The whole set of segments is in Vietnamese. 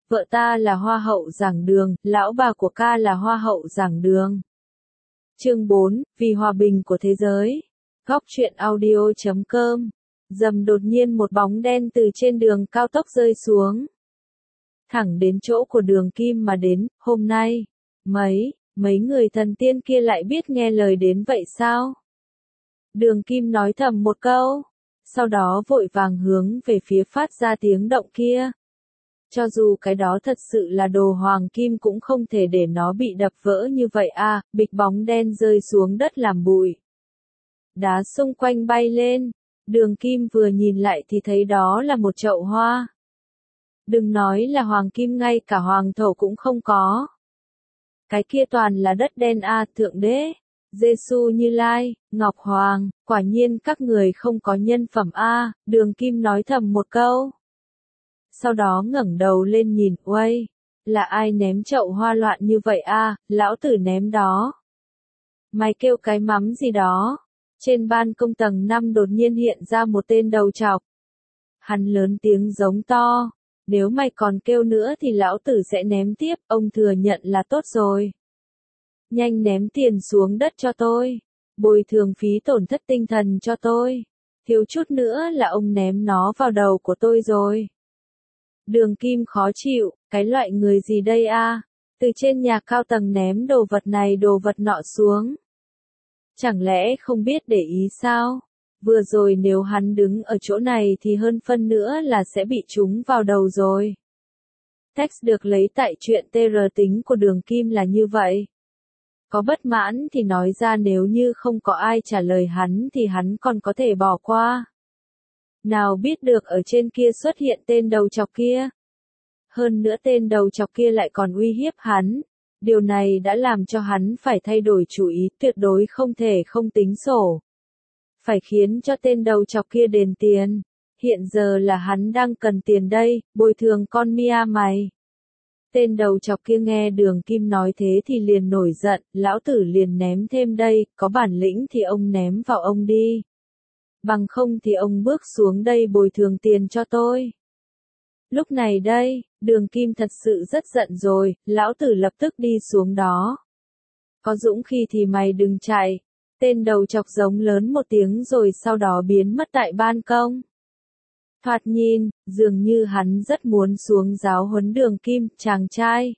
vợ ta là hoa hậu giảng đường, lão bà của ca là hoa hậu giảng đường. Chương 4, vì hòa bình của thế giới. Góc truyện audio.com. Dầm đột nhiên một bóng đen từ trên đường cao tốc rơi xuống. Thẳng đến chỗ của Đường Kim mà đến, hôm nay, mấy người thần tiên kia lại biết nghe lời đến vậy sao? Đường Kim nói thầm một câu, sau đó vội vàng hướng về phía phát ra tiếng động kia. Cho dù cái đó thật sự là đồ hoàng kim cũng không thể để nó bị đập vỡ như vậy à, bịch bóng đen rơi xuống đất làm bụi. Đá xung quanh bay lên, Đường Kim vừa nhìn lại thì thấy đó là một chậu hoa. Đừng nói là hoàng kim, ngay cả hoàng thổ cũng không có. Cái kia toàn là đất đen à, Thượng Đế, Giê-xu Như Lai, Ngọc Hoàng, quả nhiên các người không có nhân phẩm à, Đường Kim nói thầm một câu. Sau đó ngẩng đầu lên nhìn, uây, là ai ném chậu hoa loạn như vậy à, lão tử ném đó. Mày kêu cái mắm gì đó. Trên ban công tầng 5 đột nhiên hiện ra một tên đầu trọc. Hắn lớn tiếng giống to, nếu mày còn kêu nữa thì lão tử sẽ ném tiếp, ông thừa nhận là tốt rồi. Nhanh ném tiền xuống đất cho tôi, bồi thường phí tổn thất tinh thần cho tôi, thiếu chút nữa là ông ném nó vào đầu của tôi rồi. Đường Kim khó chịu, cái loại người gì đây a? Từ trên nhà cao tầng ném đồ vật này đồ vật nọ xuống. Chẳng lẽ không biết để ý sao? Vừa rồi nếu hắn đứng ở chỗ này thì hơn phân nữa là sẽ bị trúng vào đầu rồi. Text được lấy tại truyện TR, tính của Đường Kim là như vậy. Có bất mãn thì nói ra, nếu như không có ai trả lời hắn thì hắn còn có thể bỏ qua. Nào biết được ở trên kia xuất hiện tên đầu chọc kia. Hơn nữa tên đầu chọc kia lại còn uy hiếp hắn. Điều này đã làm cho hắn phải thay đổi chủ ý, tuyệt đối không thể không tính sổ. Phải khiến cho tên đầu chọc kia đền tiền. Hiện giờ là hắn đang cần tiền đây, bồi thường con Mia mày. Tên đầu chọc kia nghe Đường Kim nói thế thì liền nổi giận, lão tử liền ném thêm đây, có bản lĩnh thì ông ném vào ông đi. Bằng không thì ông bước xuống đây bồi thường tiền cho tôi. Lúc này đây, Đường Kim thật sự rất giận rồi, lão tử lập tức đi xuống đó. Có dũng khí thì mày đừng chạy. Tên đầu chọc giống lớn một tiếng rồi sau đó biến mất tại ban công. Thoạt nhìn, dường như hắn rất muốn xuống giáo huấn Đường Kim, chàng trai.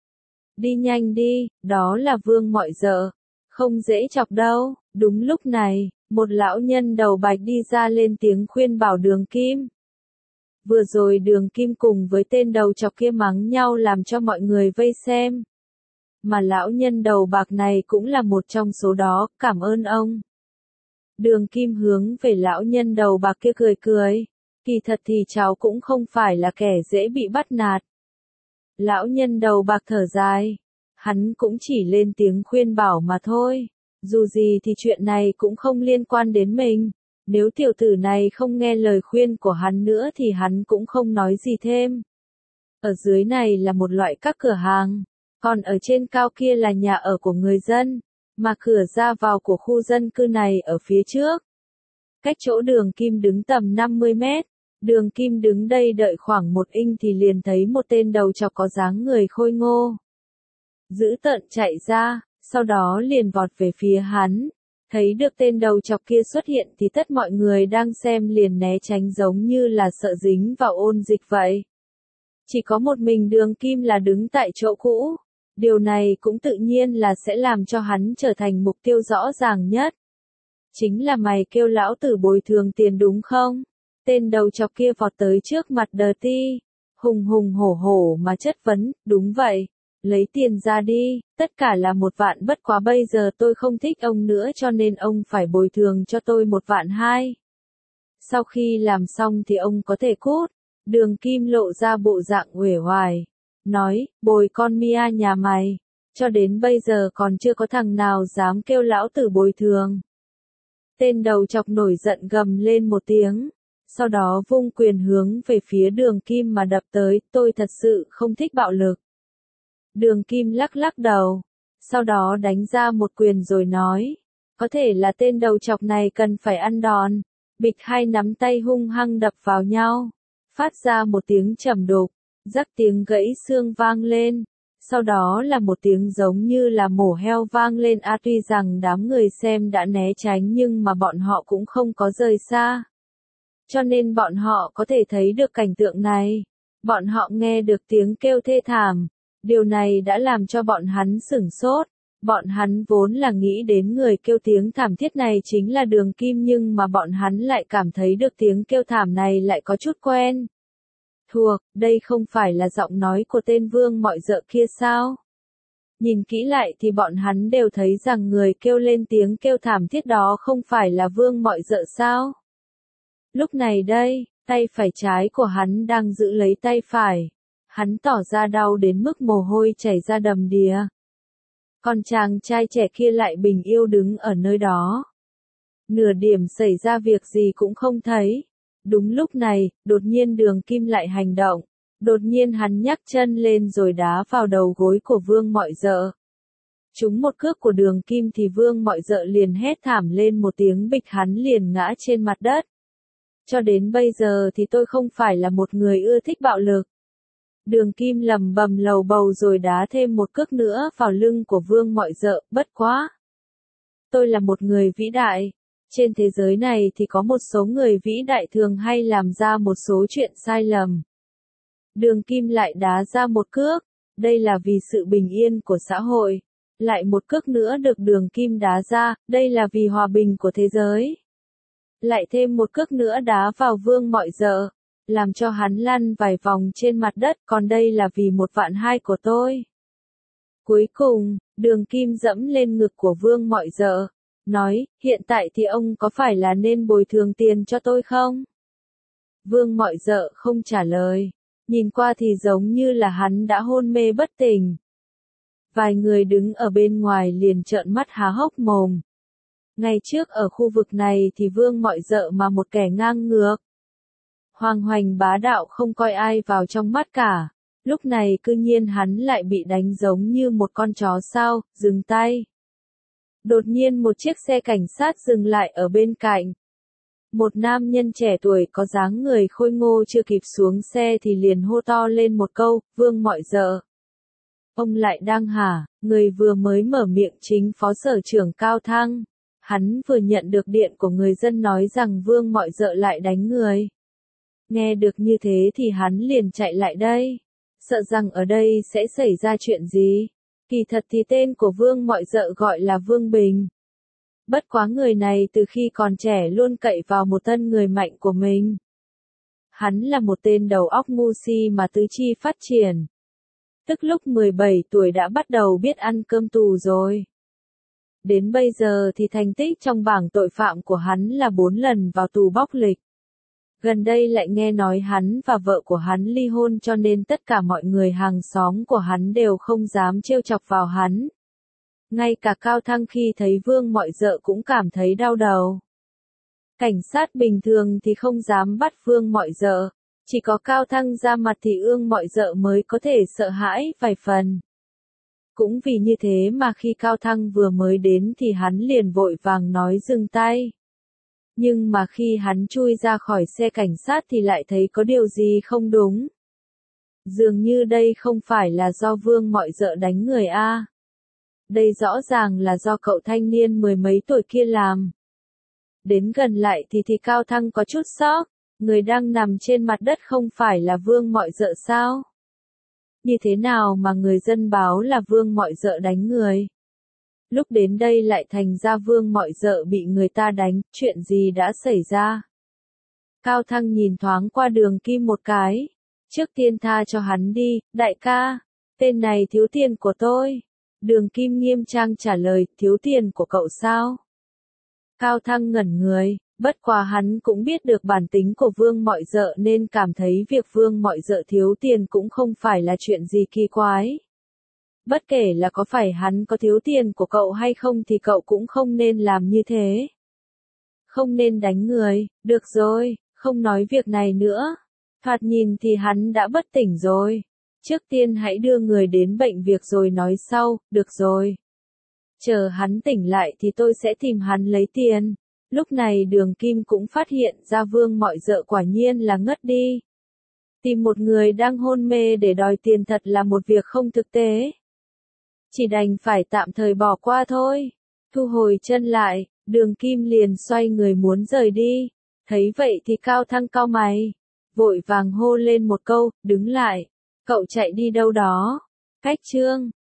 Đi nhanh đi, đó là Vương Mọi Dợ. Không dễ chọc đâu. Đúng lúc này, một lão nhân đầu bạch đi ra lên tiếng khuyên bảo Đường Kim. Vừa rồi Đường Kim cùng với tên đầu chọc kia mắng nhau làm cho mọi người vây xem. Mà lão nhân đầu bạc này cũng là một trong số đó, cảm ơn ông. Đường Kim hướng về lão nhân đầu bạc kia cười cười. Kỳ thật thì cháu cũng không phải là kẻ dễ bị bắt nạt. Lão nhân đầu bạc thở dài. Hắn cũng chỉ lên tiếng khuyên bảo mà thôi. Dù gì thì chuyện này cũng không liên quan đến mình. Nếu tiểu tử này không nghe lời khuyên của hắn nữa thì hắn cũng không nói gì thêm. Ở dưới này là một loại các cửa hàng. Còn ở trên cao kia là nhà ở của người dân. Mà cửa ra vào của khu dân cư này ở phía trước. Cách chỗ Đường Kim đứng tầm 50 mét. Đường Kim đứng đây đợi khoảng 1 inch thì liền thấy một tên đầu chọc có dáng người khôi ngô. Dữ tợn chạy ra, sau đó liền vọt về phía hắn. Thấy được tên đầu chọc kia xuất hiện thì tất mọi người đang xem liền né tránh giống như là sợ dính vào ôn dịch vậy. Chỉ có một mình Đường Kim là đứng tại chỗ cũ. Điều này cũng tự nhiên là sẽ làm cho hắn trở thành mục tiêu rõ ràng nhất. Chính là mày kêu lão tử bồi thường tiền đúng không? Tên đầu chọc kia vọt tới trước mặt Dirty, hùng hùng hổ hổ mà chất vấn, đúng vậy. Lấy tiền ra đi, tất cả là 1 vạn, bất quá bây giờ tôi không thích ông nữa cho nên ông phải bồi thường cho tôi 1,2 vạn. Sau khi làm xong thì ông có thể cút. Đường Kim lộ ra bộ dạng uể oải. Nói, bồi con Mia nhà mày. Cho đến bây giờ còn chưa có thằng nào dám kêu lão tử bồi thường. Tên đầu chọc nổi giận gầm lên một tiếng. Sau đó vung quyền hướng về phía Đường Kim mà đập tới, tôi thật sự không thích bạo lực. Đường Kim lắc lắc đầu, sau đó đánh ra một quyền rồi nói, có thể là tên đầu chọc này cần phải ăn đòn. Bịch, hai nắm tay hung hăng đập vào nhau, phát ra một tiếng trầm đục. Rắc tiếng gãy xương vang lên. Sau đó là một tiếng giống như là mổ heo vang lên tuy rằng đám người xem đã né tránh nhưng mà bọn họ cũng không có rời xa. Cho nên bọn họ có thể thấy được cảnh tượng này. Bọn họ nghe được tiếng kêu thê thảm. Điều này đã làm cho bọn hắn sửng sốt. Bọn hắn vốn là nghĩ đến người kêu tiếng thảm thiết này chính là Đường Kim nhưng mà bọn hắn lại cảm thấy được tiếng kêu thảm này lại có chút quen. Thuộc, đây không phải là giọng nói của tên Vương Mọi Dợ kia sao? Nhìn kỹ lại thì bọn hắn đều thấy rằng người kêu lên tiếng kêu thảm thiết đó không phải là Vương Mọi Dợ sao? Lúc này đây, tay phải trái của hắn đang giữ lấy tay phải. Hắn tỏ ra đau đến mức mồ hôi chảy ra đầm đìa. Còn chàng trai trẻ kia lại bình yêu đứng ở nơi đó. Nửa điểm xảy ra việc gì cũng không thấy. Đúng lúc này, đột nhiên Đường Kim lại hành động. Đột nhiên hắn nhấc chân lên rồi đá vào đầu gối của Vương Mọi Dợ. Trúng một cước của Đường Kim thì Vương Mọi Dợ liền hét thảm lên một tiếng bịch, hắn liền ngã trên mặt đất. Cho đến bây giờ thì tôi không phải là một người ưa thích bạo lực. Đường Kim lầm bầm lầu bầu rồi đá thêm một cước nữa vào lưng của Vương Mọi Dợ, bất quá. Tôi là một người vĩ đại. Trên thế giới này thì có một số người vĩ đại thường hay làm ra một số chuyện sai lầm. Đường Kim lại đá ra một cước. Đây là vì sự bình yên của xã hội. Lại một cước nữa được Đường Kim đá ra, đây là vì hòa bình của thế giới. Lại thêm một cước nữa đá vào Vương Mọi Dợ, làm cho hắn lăn vài vòng trên mặt đất, còn đây là vì 1.200.000 của tôi. Cuối cùng, Đường Kim dẫm lên ngực của Vương Mọi Dợ, nói, hiện tại thì ông có phải là nên bồi thường tiền cho tôi không? Vương Mọi Dợ không trả lời, nhìn qua thì giống như là hắn đã hôn mê bất tỉnh. Vài người đứng ở bên ngoài liền trợn mắt há hốc mồm. Ngày trước ở khu vực này thì Vương Mọi Dợ mà một kẻ ngang ngược. Hoang hoành bá đạo không coi ai vào trong mắt cả. Lúc này cư nhiên hắn lại bị đánh giống như một con chó sao, dừng tay. Đột nhiên một chiếc xe cảnh sát dừng lại ở bên cạnh. Một nam nhân trẻ tuổi có dáng người khôi ngô chưa kịp xuống xe thì liền hô to lên một câu, Vương Mọi Dợ. Ông lại đang hả? Người vừa mới mở miệng chính phó sở trưởng Cao Thăng. Hắn vừa nhận được điện của người dân nói rằng Vương Mọi Dợ lại đánh người. Nghe được như thế thì hắn liền chạy lại đây. Sợ rằng ở đây sẽ xảy ra chuyện gì. Kỳ thật thì tên của Vương Mọi Dợ gọi là Vương Bình. Bất quá người này từ khi còn trẻ luôn cậy vào một thân người mạnh của mình. Hắn là một tên đầu óc ngu si mà tứ chi phát triển. Tức lúc 17 tuổi đã bắt đầu biết ăn cơm tù rồi. Đến bây giờ thì thành tích trong bảng tội phạm của hắn là 4 lần vào tù bóc lịch. Gần đây lại nghe nói hắn và vợ của hắn ly hôn cho nên tất cả mọi người hàng xóm của hắn đều không dám trêu chọc vào hắn. Ngay cả Cao Thăng khi thấy Vương Mọi Dợ cũng cảm thấy đau đầu. Cảnh sát bình thường thì không dám bắt Vương Mọi Dợ, chỉ có Cao Thăng ra mặt thì Vương Mọi Dợ mới có thể sợ hãi vài phần. Cũng vì như thế mà khi Cao Thăng vừa mới đến thì hắn liền vội vàng nói dừng tay. Nhưng mà khi hắn chui ra khỏi xe cảnh sát thì lại thấy có điều gì không đúng. Dường như đây không phải là do Vương Mọi Dợ đánh người a. Đây rõ ràng là do cậu thanh niên mười mấy tuổi kia làm. Đến gần lại thì Cao Thăng có chút sốc, người đang nằm trên mặt đất không phải là Vương Mọi Dợ sao? Như thế nào mà người dân báo là Vương Mọi Dợ đánh người? Lúc đến đây lại thành ra Vương Mọi Dợ bị người ta đánh, chuyện gì đã xảy ra? Cao Thăng nhìn thoáng qua Đường Kim một cái. Trước tiên tha cho hắn đi, đại ca. Tên này thiếu tiền của tôi. Đường Kim nghiêm trang trả lời, thiếu tiền của cậu sao? Cao Thăng ngẩn người, bất quá hắn cũng biết được bản tính của Vương Mọi Dợ nên cảm thấy việc Vương Mọi Dợ thiếu tiền cũng không phải là chuyện gì kỳ quái. Bất kể là có phải hắn có thiếu tiền của cậu hay không thì cậu cũng không nên làm như thế. Không nên đánh người, được rồi, không nói việc này nữa. Thoạt nhìn thì hắn đã bất tỉnh rồi. Trước tiên hãy đưa người đến bệnh viện rồi nói sau, được rồi. Chờ hắn tỉnh lại thì tôi sẽ tìm hắn lấy tiền. Lúc này Đường Kim cũng phát hiện ra Vương Mọi Dợ quả nhiên là ngất đi. Tìm một người đang hôn mê để đòi tiền thật là một việc không thực tế. Chỉ đành phải tạm thời bỏ qua thôi. Thu hồi chân lại, Đường Kim liền xoay người muốn rời đi. Thấy vậy thì Cao Thăng cau mày, vội vàng hô lên một câu, đứng lại. Cậu chạy đi đâu đó? Cách Trương